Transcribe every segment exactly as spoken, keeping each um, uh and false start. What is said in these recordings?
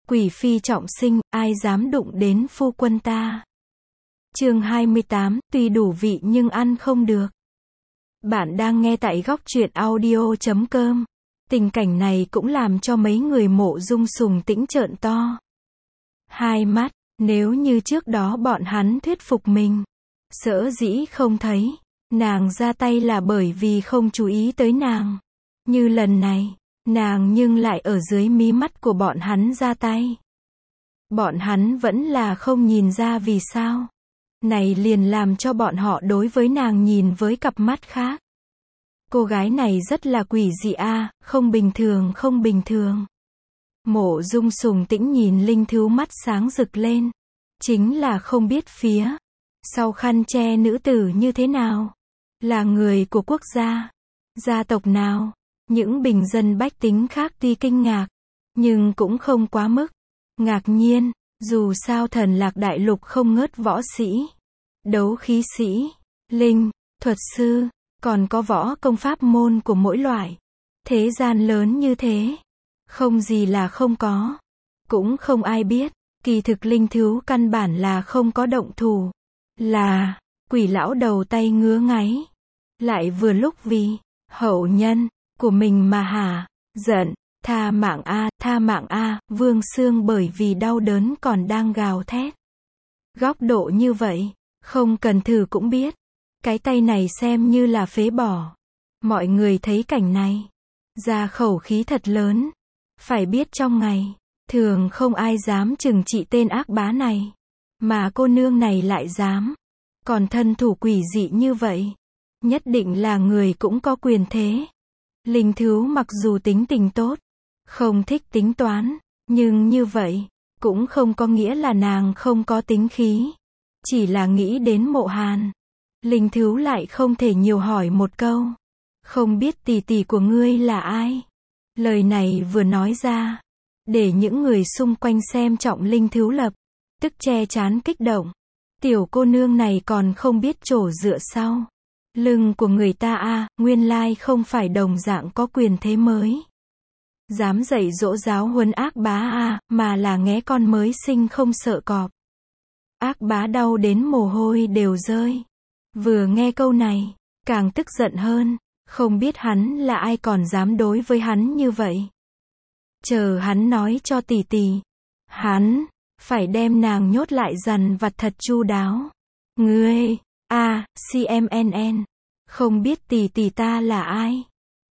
Quỷ phi trọng sinh, ai dám đụng đến phu quân ta. Chương hai mươi tám, tuy đủ vị nhưng ăn không được. Bạn đang nghe tại góc truyện audio chấm com. Tình cảnh này cũng làm cho mấy người Mộ Dung Sùng Tĩnh trợn to hai mắt. Nếu như trước đó bọn hắn thuyết phục mình, sở dĩ không thấy nàng ra tay là bởi vì không chú ý tới nàng. Như lần này, nàng nhưng lại ở dưới mí mắt của bọn hắn ra tay. Bọn hắn vẫn là không nhìn ra vì sao. Này liền làm cho bọn họ đối với nàng nhìn với cặp mắt khác. Cô gái này rất là quỷ dị a, à, không bình thường không bình thường. Mộ Dung Sùng Tĩnh nhìn Linh Thứu mắt sáng rực lên. Chính là không biết phía sau khăn che nữ tử như thế nào. Là người của quốc gia, gia tộc nào. Những bình dân bách tính khác tuy kinh ngạc, nhưng cũng không quá mức ngạc nhiên. Dù sao Thần Lạc Đại Lục không ngớt võ sĩ, đấu khí sĩ, linh, thuật sư, còn có võ công pháp môn của mỗi loại. Thế gian lớn như thế, không gì là không có. Cũng không ai biết, kỳ thực Linh Thứu căn bản là không có động thủ. Là, quỷ lão đầu tay ngứa ngáy. Lại vừa lúc vì hậu nhân của mình mà hả, giận, tha mạng a, tha mạng a, Vương Xương bởi vì đau đớn còn đang gào thét. Góc độ như vậy, không cần thử cũng biết, cái tay này xem như là phế bỏ. Mọi người thấy cảnh này, ra khẩu khí thật lớn. Phải biết trong ngày, thường không ai dám trừng trị tên ác bá này, mà cô nương này lại dám. Còn thân thủ quỷ dị như vậy, nhất định là người cũng có quyền thế. Linh Thứu mặc dù tính tình tốt, không thích tính toán, nhưng như vậy, cũng không có nghĩa là nàng không có tính khí. Chỉ là nghĩ đến Mộ Hàn, Linh Thứu lại không thể nhiều hỏi một câu. Không biết tỷ tỷ của ngươi là ai? Lời này vừa nói ra, để những người xung quanh xem trọng Linh Thứu lập tức che chán kích động. Tiểu cô nương này còn không biết chỗ dựa sau lưng của người ta a, à, nguyên lai không phải đồng dạng có quyền thế mới. Dám dạy dỗ giáo huấn ác bá a, à, mà là nghé con mới sinh không sợ cọp. Ác bá đau đến mồ hôi đều rơi. Vừa nghe câu này, càng tức giận hơn, không biết hắn là ai còn dám đối với hắn như vậy. Chờ hắn nói cho tỷ tỷ, hắn phải đem nàng nhốt lại dằn vặt thật chu đáo. Ngươi, a, à, xê em en en, không biết tỷ tỷ ta là ai?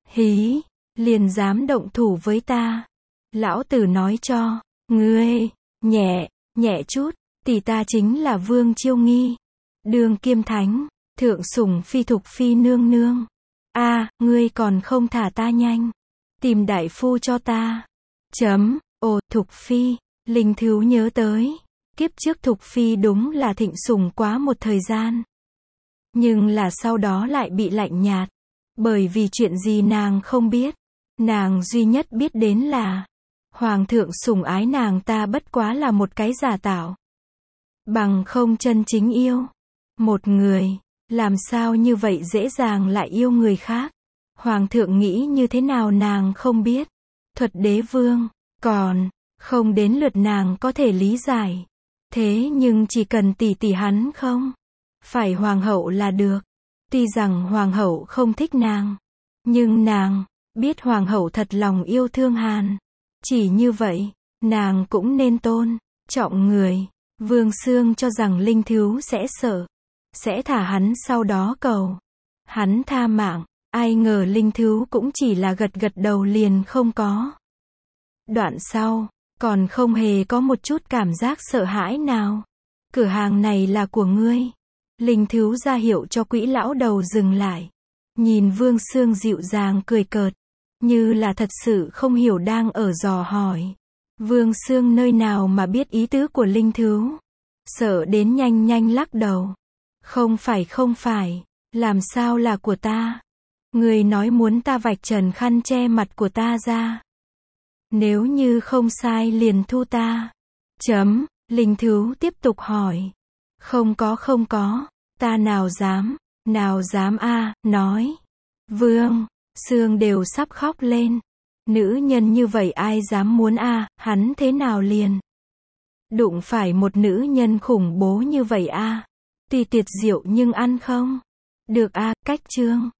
Hí, liền dám động thủ với ta. Lão tử nói cho ngươi, nhẹ, nhẹ chút, tỷ ta chính là Vương Chiêu Nghi, Đường Kiêm Thánh, thượng sủng phi Thục Phi nương nương. A, à, ngươi còn không thả ta nhanh, tìm đại phu cho ta. Chấm, ồ, Thục Phi. Linh Thứu nhớ tới, kiếp trước Thục Phi đúng là thịnh sủng quá một thời gian. Nhưng là sau đó lại bị lạnh nhạt, bởi vì chuyện gì nàng không biết. Nàng duy nhất biết đến là, Hoàng thượng sủng ái nàng ta bất quá là một cái giả tạo. Bằng không chân chính yêu. Một người, làm sao như vậy dễ dàng lại yêu người khác. Hoàng thượng nghĩ như thế nào nàng không biết. Thuật đế vương, còn không đến lượt nàng có thể lý giải. Thế nhưng chỉ cần tỷ tỷ hắn không phải hoàng hậu là được. Tuy rằng hoàng hậu không thích nàng, nhưng nàng biết hoàng hậu thật lòng yêu thương Hàn. Chỉ như vậy, nàng cũng nên tôn trọng người. Vương Xương cho rằng Linh Thứu sẽ sợ, sẽ thả hắn sau đó cầu hắn tha mạng. Ai ngờ Linh Thứu cũng chỉ là gật gật đầu liền không có. Đoạn sau, còn không hề có một chút cảm giác sợ hãi nào. Cửa hàng này là của ngươi. Linh Thứu ra hiệu cho quỹ lão đầu dừng lại. Nhìn Vương Xương dịu dàng cười cợt, như là thật sự không hiểu đang ở dò hỏi. Vương Xương nơi nào mà biết ý tứ của Linh Thứu. Sợ đến nhanh nhanh lắc đầu. Không phải không phải, làm sao là của ta? Người nói muốn ta vạch trần khăn che mặt của ta ra. Nếu như không sai liền thu ta. Chấm, Linh Thứu tiếp tục hỏi. Không có không có, ta nào dám, nào dám a, à, nói. Vương Xương đều sắp khóc lên. Nữ nhân như vậy ai dám muốn a, hắn thế nào liền đụng phải một nữ nhân khủng bố như vậy a. Tuy tuyệt diệu nhưng ăn không được a, cách chương.